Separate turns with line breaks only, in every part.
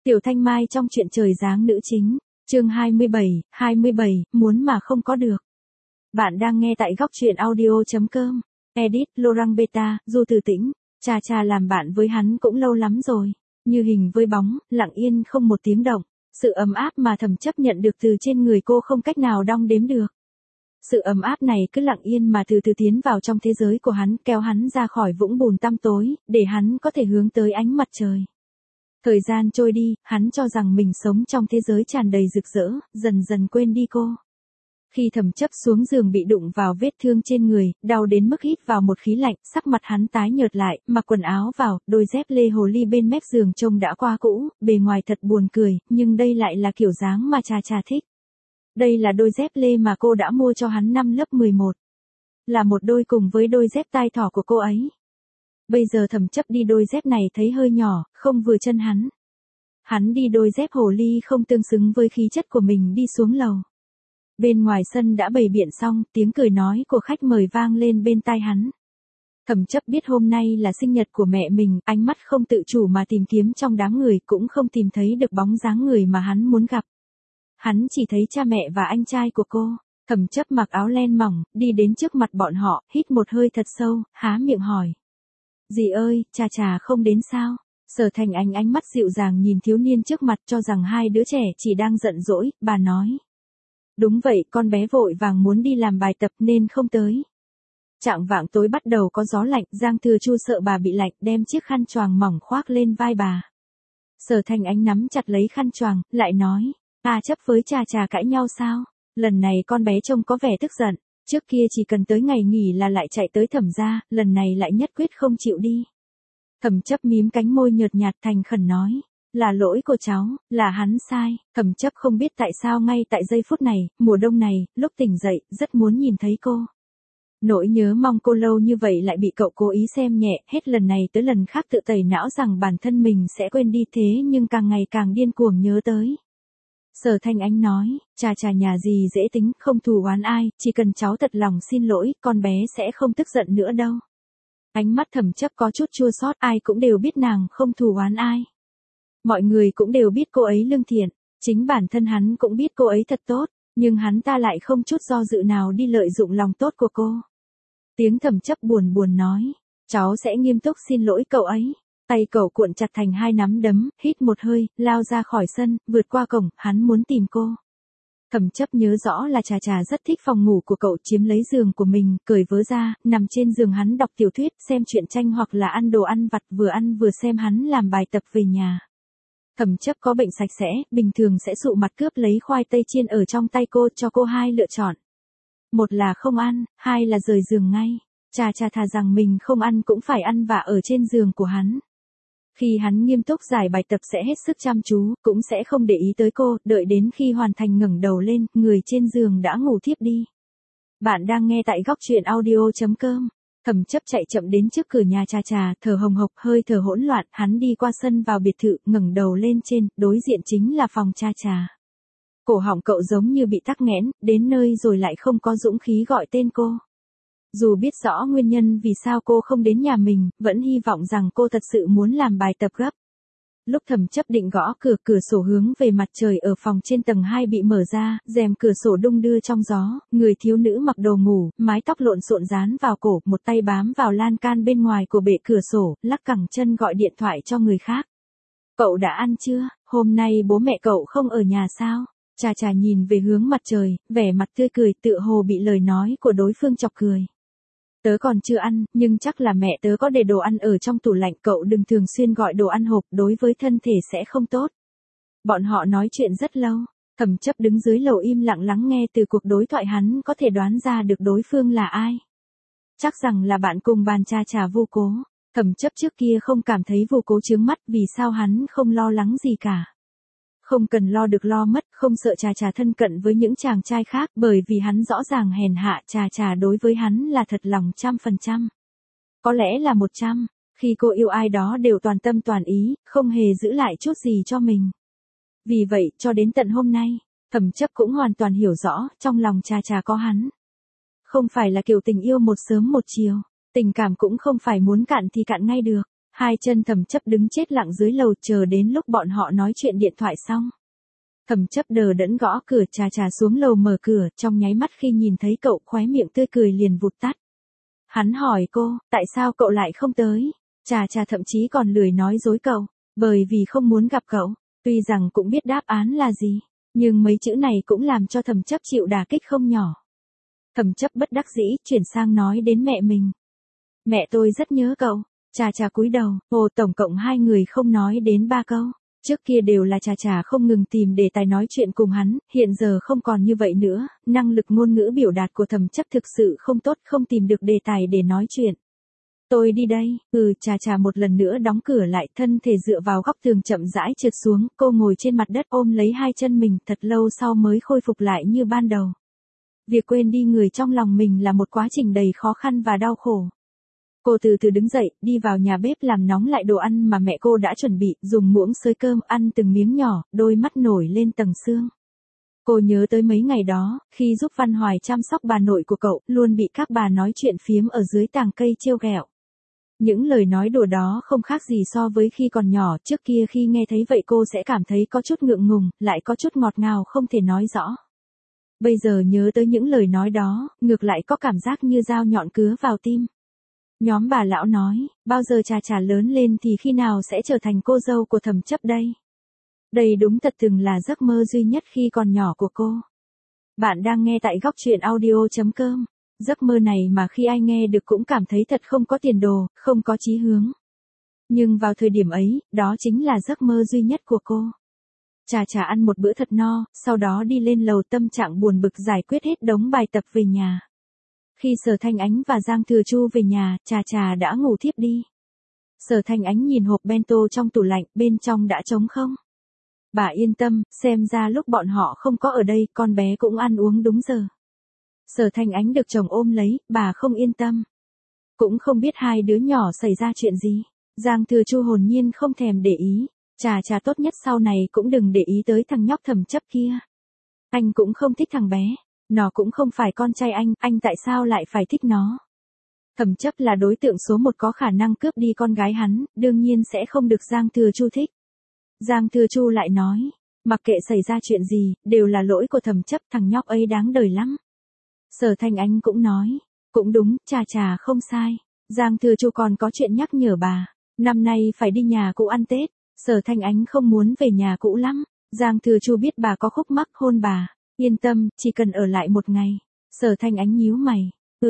Tiểu Thanh Mai trong truyện Trời Giáng nữ chính, chương 27, muốn mà không có được. Bạn đang nghe tại góc truyện audio.com, edit Laurent Beta, Du Từ Tĩnh, Cha làm bạn với hắn cũng lâu lắm rồi, như hình với bóng, lặng yên không một tiếng động, sự ấm áp mà Thẩm Chấp nhận được từ trên người cô không cách nào đong đếm được. Sự ấm áp này cứ lặng yên mà từ từ tiến vào trong thế giới của hắn, kéo hắn ra khỏi vũng bùn tăm tối, để hắn có thể hướng tới ánh mặt trời. Thời gian trôi đi, hắn cho rằng mình sống trong thế giới tràn đầy rực rỡ, dần dần quên đi cô. Khi Thẩm Chấp xuống giường bị đụng vào vết thương trên người, đau đến mức hít vào một khí lạnh, sắc mặt hắn tái nhợt lại, mặc quần áo vào, đôi dép lê hồ ly bên mép giường trông đã qua cũ, bề ngoài thật buồn cười, nhưng đây lại là kiểu dáng mà Cha thích. Đây là đôi dép lê mà cô đã mua cho hắn năm lớp 11. Là một đôi cùng với đôi dép tai thỏ của cô ấy. Bây giờ Thẩm Chấp đi đôi dép này thấy hơi nhỏ, không vừa chân hắn. Hắn đi đôi dép hồ ly không tương xứng với khí chất của mình đi xuống lầu. Bên ngoài sân đã bày biện xong, tiếng cười nói của khách mời vang lên bên tai hắn. Thẩm Chấp biết hôm nay là sinh nhật của mẹ mình, ánh mắt không tự chủ mà tìm kiếm trong đám người, cũng không tìm thấy được bóng dáng người mà hắn muốn gặp. Hắn chỉ thấy cha mẹ và anh trai của cô. Thẩm Chấp mặc áo len mỏng, đi đến trước mặt bọn họ, hít một hơi thật sâu, há miệng hỏi. Dì ơi, Cha không đến sao? Sở Thành Anh ánh mắt dịu dàng nhìn thiếu niên trước mặt, cho rằng hai đứa trẻ chỉ đang giận dỗi, bà nói. Đúng vậy, con bé vội vàng muốn đi làm bài tập nên không tới. Chạng vạng tối bắt đầu có gió lạnh, Giang Thừa Chu sợ bà bị lạnh, đem chiếc khăn choàng mỏng khoác lên vai bà. Sở Thành Anh nắm chặt lấy khăn choàng, lại nói. Chấp với Cha cãi nhau sao? Lần này con bé trông có vẻ tức giận. Trước kia chỉ cần tới ngày nghỉ là lại chạy tới Thẩm gia, lần này lại nhất quyết không chịu đi. Thẩm Chấp mím cánh môi nhợt nhạt thành khẩn nói. Là lỗi của cháu, là hắn sai. Thẩm Chấp không biết tại sao ngay tại giây phút này, mùa đông này, lúc tỉnh dậy, rất muốn nhìn thấy cô. Nỗi nhớ mong cô lâu như vậy lại bị cậu cố ý xem nhẹ, hết lần này tới lần khác tự tẩy não rằng bản thân mình sẽ quên đi, thế nhưng càng ngày càng điên cuồng nhớ tới. Sở Thanh Ánh nói, Cha nhà gì dễ tính, không thù oán ai, chỉ cần cháu thật lòng xin lỗi, con bé sẽ không tức giận nữa đâu. Ánh mắt Thẩm Chấp có chút chua xót, ai cũng đều biết nàng không thù oán ai. Mọi người cũng đều biết cô ấy lương thiện, chính bản thân hắn cũng biết cô ấy thật tốt, nhưng hắn ta lại không chút do dự nào đi lợi dụng lòng tốt của cô. Tiếng Thẩm Chấp buồn nói, cháu sẽ nghiêm túc xin lỗi cậu ấy. Tay cậu cuộn chặt thành hai nắm đấm, hít một hơi, lao ra khỏi sân, vượt qua cổng, hắn muốn tìm cô. Thẩm Chấp nhớ rõ là Cha rất thích phòng ngủ của cậu, chiếm lấy giường của mình, cởi vớ ra, nằm trên giường hắn đọc tiểu thuyết, xem truyện tranh hoặc là ăn đồ ăn vặt, vừa ăn vừa xem hắn làm bài tập về nhà. Thẩm Chấp có bệnh sạch sẽ, bình thường sẽ sụ mặt cướp lấy khoai tây chiên ở trong tay cô, cho cô hai lựa chọn. Một là không ăn, hai là rời giường ngay. Cha thà rằng mình không ăn cũng phải ăn vạ ở trên giường của hắn. Khi hắn nghiêm túc giải bài tập sẽ hết sức chăm chú, cũng sẽ không để ý tới cô, đợi đến khi hoàn thành ngẩng đầu lên, người trên giường đã ngủ thiếp đi. Bạn đang nghe tại góc truyện audio.com. Thẩm Chấp chạy chậm đến trước cửa nhà Cha, thở hồng hộc, hơi thở hỗn loạn, hắn đi qua sân vào biệt thự, ngẩng đầu lên trên, đối diện chính là phòng Cha. Cổ họng cậu giống như bị tắc nghẽn, đến nơi rồi lại không có dũng khí gọi tên cô. Dù biết rõ nguyên nhân vì sao cô không đến nhà mình, vẫn hy vọng rằng cô thật sự muốn làm bài tập gấp. Lúc Thẩm Chấp định gõ cửa sổ hướng về mặt trời ở phòng trên tầng 2 bị mở ra, rèm cửa sổ đung đưa trong gió, người thiếu nữ mặc đồ ngủ, mái tóc lộn xộn dán vào cổ, một tay bám vào lan can bên ngoài của bệ cửa sổ, lắc cẳng chân gọi điện thoại cho người khác. Cậu đã ăn chưa? Hôm nay bố mẹ cậu không ở nhà sao? Cha nhìn về hướng mặt trời, vẻ mặt tươi cười, tựa hồ bị lời nói của đối phương chọc cười. Tớ còn chưa ăn, nhưng chắc là mẹ tớ có để đồ ăn ở trong tủ lạnh, cậu đừng thường xuyên gọi đồ ăn hộp, đối với thân thể sẽ không tốt. Bọn họ nói chuyện rất lâu, Thẩm Chấp đứng dưới lầu im lặng lắng nghe, từ cuộc đối thoại hắn có thể đoán ra được đối phương là ai. Chắc rằng là bạn cùng bàn Cha Vu Cố. Thẩm Chấp trước kia không cảm thấy Vu Cố chướng mắt, vì sao hắn không lo lắng gì cả. Không cần lo được lo mất, không sợ Cha thân cận với những chàng trai khác, bởi vì hắn rõ ràng hèn hạ, Cha đối với hắn là thật lòng 100%. Có lẽ là 100, khi cô yêu ai đó đều toàn tâm toàn ý, không hề giữ lại chút gì cho mình. Vì vậy, cho đến tận hôm nay, Thẩm Chấp cũng hoàn toàn hiểu rõ, trong lòng Cha có hắn. Không phải là kiểu tình yêu một sớm một chiều, tình cảm cũng không phải muốn cạn thì cạn ngay được. Hai chân Thẩm Chấp đứng chết lặng dưới lầu chờ đến lúc bọn họ nói chuyện điện thoại xong. Thẩm Chấp đờ đẫn gõ cửa, Trà Trà xuống lầu mở cửa, trong nháy mắt khi nhìn thấy cậu khóe miệng tươi cười liền vụt tắt. Hắn hỏi cô, tại sao cậu lại không tới? Trà Trà thậm chí còn lười nói dối cậu, bởi vì không muốn gặp cậu. Tuy rằng cũng biết đáp án là gì, nhưng mấy chữ này cũng làm cho Thẩm Chấp chịu đả kích không nhỏ. Thẩm Chấp bất đắc dĩ, chuyển sang nói đến mẹ mình. Mẹ tôi rất nhớ cậu. Trà Trà cúi đầu, tổng cộng hai người không nói đến 3 câu. Trước kia đều là Trà Trà không ngừng tìm đề tài nói chuyện cùng hắn, hiện giờ không còn như vậy nữa, năng lực ngôn ngữ biểu đạt của Thẩm Chấp thực sự không tốt, không tìm được đề tài để nói chuyện. Tôi đi đây, Trà Trà một lần nữa đóng cửa lại, thân thể dựa vào góc tường chậm rãi trượt xuống, cô ngồi trên mặt đất ôm lấy hai chân mình, thật lâu sau mới khôi phục lại như ban đầu. Việc quên đi người trong lòng mình là một quá trình đầy khó khăn và đau khổ. Cô từ từ đứng dậy, đi vào nhà bếp làm nóng lại đồ ăn mà mẹ cô đã chuẩn bị, dùng muỗng xới cơm ăn từng miếng nhỏ, đôi mắt nổi lên tầng sương. Cô nhớ tới mấy ngày đó, khi giúp Văn Hoài chăm sóc bà nội của cậu, luôn bị các bà nói chuyện phiếm ở dưới tàng cây trêu ghẹo. Những lời nói đùa đó không khác gì so với khi còn nhỏ, trước kia khi nghe thấy vậy cô sẽ cảm thấy có chút ngượng ngùng, lại có chút ngọt ngào không thể nói rõ. Bây giờ nhớ tới những lời nói đó, ngược lại có cảm giác như dao nhọn cứa vào tim. Nhóm bà lão nói, bao giờ Trà Trà lớn lên thì khi nào sẽ trở thành cô dâu của Thẩm Chấp đây? Đây đúng thật từng là giấc mơ duy nhất khi còn nhỏ của cô. Bạn đang nghe tại góc truyện audio.com. Giấc mơ này mà khi ai nghe được cũng cảm thấy thật không có tiền đồ, không có chí hướng. Nhưng vào thời điểm ấy, đó chính là giấc mơ duy nhất của cô. Trà Trà ăn một bữa thật no, sau đó đi lên lầu tâm trạng buồn bực giải quyết hết đống bài tập về nhà. Khi Sở Thanh Ánh và Giang Thừa Chu về nhà, Trà Trà đã ngủ thiếp đi. Sở Thanh Ánh nhìn hộp bento trong tủ lạnh, bên trong đã trống không. Bà yên tâm, xem ra lúc bọn họ không có ở đây, con bé cũng ăn uống đúng giờ. Sở Thanh Ánh được chồng ôm lấy, bà không yên tâm. Cũng không biết hai đứa nhỏ xảy ra chuyện gì. Giang Thừa Chu hồn nhiên không thèm để ý. Trà Trà tốt nhất sau này cũng đừng để ý tới thằng nhóc Thẩm Chấp kia. Anh cũng không thích thằng bé. Nó cũng không phải con trai anh tại sao lại phải thích nó? Thẩm Chấp là đối tượng số 1 có khả năng cướp đi con gái hắn, đương nhiên sẽ không được Giang Thừa Chu thích. Giang Thừa Chu lại nói, mặc kệ xảy ra chuyện gì, đều là lỗi của Thẩm Chấp, thằng nhóc ấy đáng đời lắm. Sở Thanh Ánh cũng nói, cũng đúng, Trà Trà không sai. Giang Thừa Chu còn có chuyện nhắc nhở bà, năm nay phải đi nhà cũ ăn Tết. Sở Thanh Ánh không muốn về nhà cũ lắm. Giang Thừa Chu biết bà có khúc mắc hôn bà. Yên tâm, chỉ cần ở lại một ngày. Sở Thanh Ánh nhíu mày.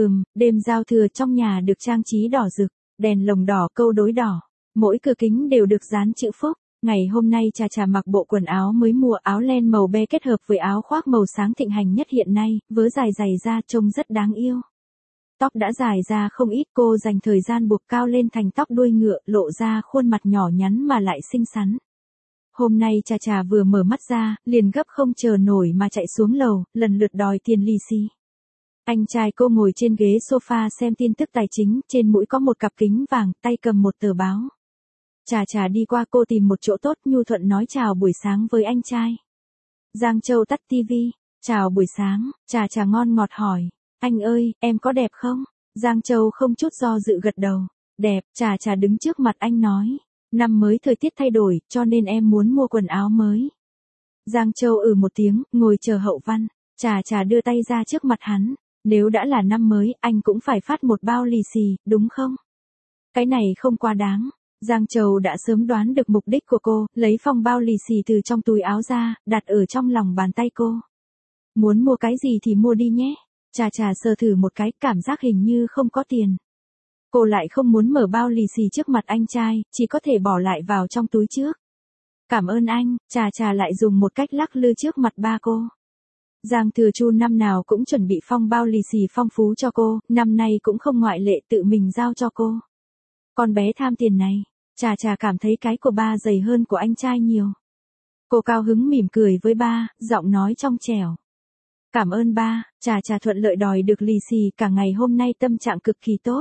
Đêm giao thừa trong nhà được trang trí đỏ rực, đèn lồng đỏ, câu đối đỏ. Mỗi cửa kính đều được dán chữ phúc. Ngày hôm nay Trà Trà mặc bộ quần áo mới mua, áo len màu be kết hợp với áo khoác màu sáng thịnh hành nhất hiện nay, vớ dài dày ra trông rất đáng yêu. Tóc đã dài ra không ít, cô dành thời gian buộc cao lên thành tóc đuôi ngựa, lộ ra khuôn mặt nhỏ nhắn mà lại xinh xắn. Hôm nay Trà Trà vừa mở mắt ra, liền gấp không chờ nổi mà chạy xuống lầu, lần lượt đòi tiền lì xì. Anh trai cô ngồi trên ghế sofa xem tin tức tài chính, trên mũi có một cặp kính vàng, tay cầm một tờ báo. Trà Trà đi qua, cô tìm một chỗ tốt, nhu thuận nói chào buổi sáng với anh trai. Giang Châu tắt tivi, chào buổi sáng, Trà Trà ngon ngọt hỏi, anh ơi, em có đẹp không? Giang Châu không chút do dự gật đầu, đẹp. Trà Trà đứng trước mặt anh nói, năm mới thời tiết thay đổi, cho nên em muốn mua quần áo mới. Giang Châu một tiếng, ngồi chờ hậu văn. Trà Trà đưa tay ra trước mặt hắn, nếu đã là năm mới, anh cũng phải phát một bao lì xì, đúng không? Cái này không quá đáng. Giang Châu đã sớm đoán được mục đích của cô, lấy phong bao lì xì từ trong túi áo ra, đặt ở trong lòng bàn tay cô. Muốn mua cái gì thì mua đi nhé. Trà Trà sờ thử một cái, cảm giác hình như không có tiền. Cô lại không muốn mở bao lì xì trước mặt anh trai, chỉ có thể bỏ lại vào trong túi trước. Cảm ơn anh. Trà Trà lại dùng một cách lắc lư trước mặt ba cô. Giang Thừa Chu năm nào cũng chuẩn bị phong bao lì xì phong phú cho cô, năm nay cũng không ngoại lệ, tự mình giao cho cô. Con bé tham tiền này, Trà Trà cảm thấy cái của ba dày hơn của anh trai nhiều. Cô cao hứng mỉm cười với ba, giọng nói trong trẻo. Cảm ơn ba. Trà Trà thuận lợi đòi được lì xì, cả ngày hôm nay tâm trạng cực kỳ tốt.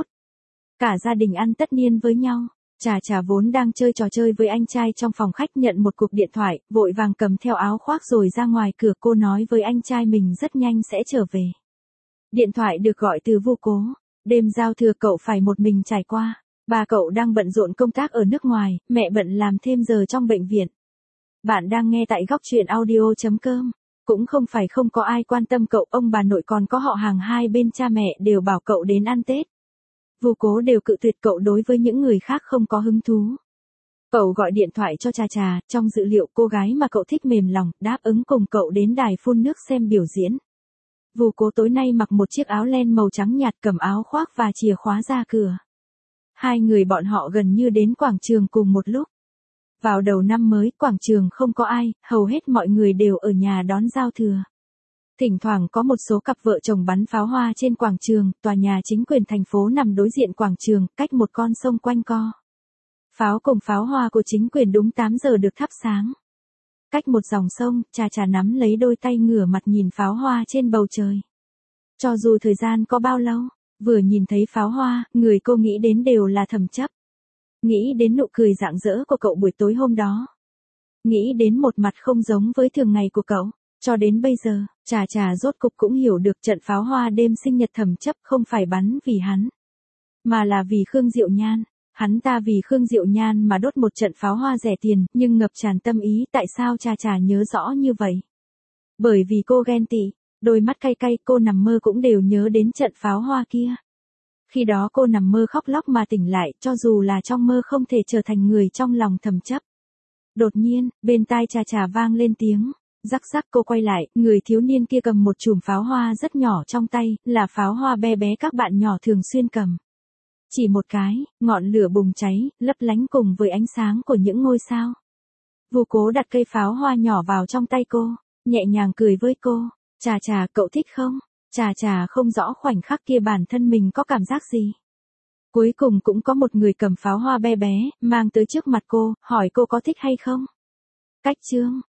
Cả gia đình ăn tất niên với nhau. Trà Trà vốn đang chơi trò chơi với anh trai trong phòng khách, nhận một cuộc điện thoại, vội vàng cầm theo áo khoác rồi ra ngoài cửa. Cô nói với anh trai mình rất nhanh sẽ trở về. Điện thoại được gọi từ Vu Cố. Đêm giao thừa cậu phải một mình trải qua. Bà cậu đang bận rộn công tác ở nước ngoài, mẹ bận làm thêm giờ trong bệnh viện. Bạn đang nghe tại góc chuyện audio.com. Cũng không phải không có ai quan tâm cậu, ông bà nội còn có họ hàng hai bên cha mẹ đều bảo cậu đến ăn Tết. Vu Cố đều cự tuyệt cậu, đối với những người khác không có hứng thú. Cậu gọi điện thoại cho Trà Trà, trong dự liệu cô gái mà cậu thích mềm lòng, đáp ứng cùng cậu đến đài phun nước xem biểu diễn. Vu Cố tối nay mặc một chiếc áo len màu trắng nhạt, cầm áo khoác và chìa khóa ra cửa. Hai người bọn họ gần như đến quảng trường cùng một lúc. Vào đầu năm mới, quảng trường không có ai, hầu hết mọi người đều ở nhà đón giao thừa. Thỉnh thoảng có một số cặp vợ chồng bắn pháo hoa trên quảng trường, tòa nhà chính quyền thành phố nằm đối diện quảng trường, cách một con sông quanh co. Pháo cùng pháo hoa của chính quyền đúng 8 giờ được thắp sáng. Cách một dòng sông, Trà Trà nắm lấy đôi tay ngửa mặt nhìn pháo hoa trên bầu trời. Cho dù thời gian có bao lâu, vừa nhìn thấy pháo hoa, người cô nghĩ đến đều là Thẩm Chấp. Nghĩ đến nụ cười rạng rỡ của cậu buổi tối hôm đó. Nghĩ đến một mặt không giống với thường ngày của cậu. Cho đến bây giờ, Trà Trà rốt cục cũng hiểu được trận pháo hoa đêm sinh nhật Thẩm Chấp không phải bắn vì hắn, mà là vì Khương Diệu Nhan. Hắn ta vì Khương Diệu Nhan mà đốt một trận pháo hoa rẻ tiền, nhưng ngập tràn tâm ý. Tại sao Trà Trà nhớ rõ như vậy? Bởi vì cô ghen tị, đôi mắt cay cay, cô nằm mơ cũng đều nhớ đến trận pháo hoa kia. Khi đó cô nằm mơ khóc lóc mà tỉnh lại, cho dù là trong mơ không thể trở thành người trong lòng Thẩm Chấp. Đột nhiên, bên tai Trà Trà vang lên tiếng rắc rắc, cô quay lại, người thiếu niên kia cầm một chùm pháo hoa rất nhỏ trong tay, là pháo hoa bé bé các bạn nhỏ thường xuyên cầm. Chỉ một cái, ngọn lửa bùng cháy, lấp lánh cùng với ánh sáng của những ngôi sao. Vu Cố đặt cây pháo hoa nhỏ vào trong tay cô, nhẹ nhàng cười với cô. Trà Trà, cậu thích không? Trà Trà không rõ khoảnh khắc kia bản thân mình có cảm giác gì. Cuối cùng cũng có một người cầm pháo hoa bé bé, mang tới trước mặt cô, hỏi cô có thích hay không. Cách chương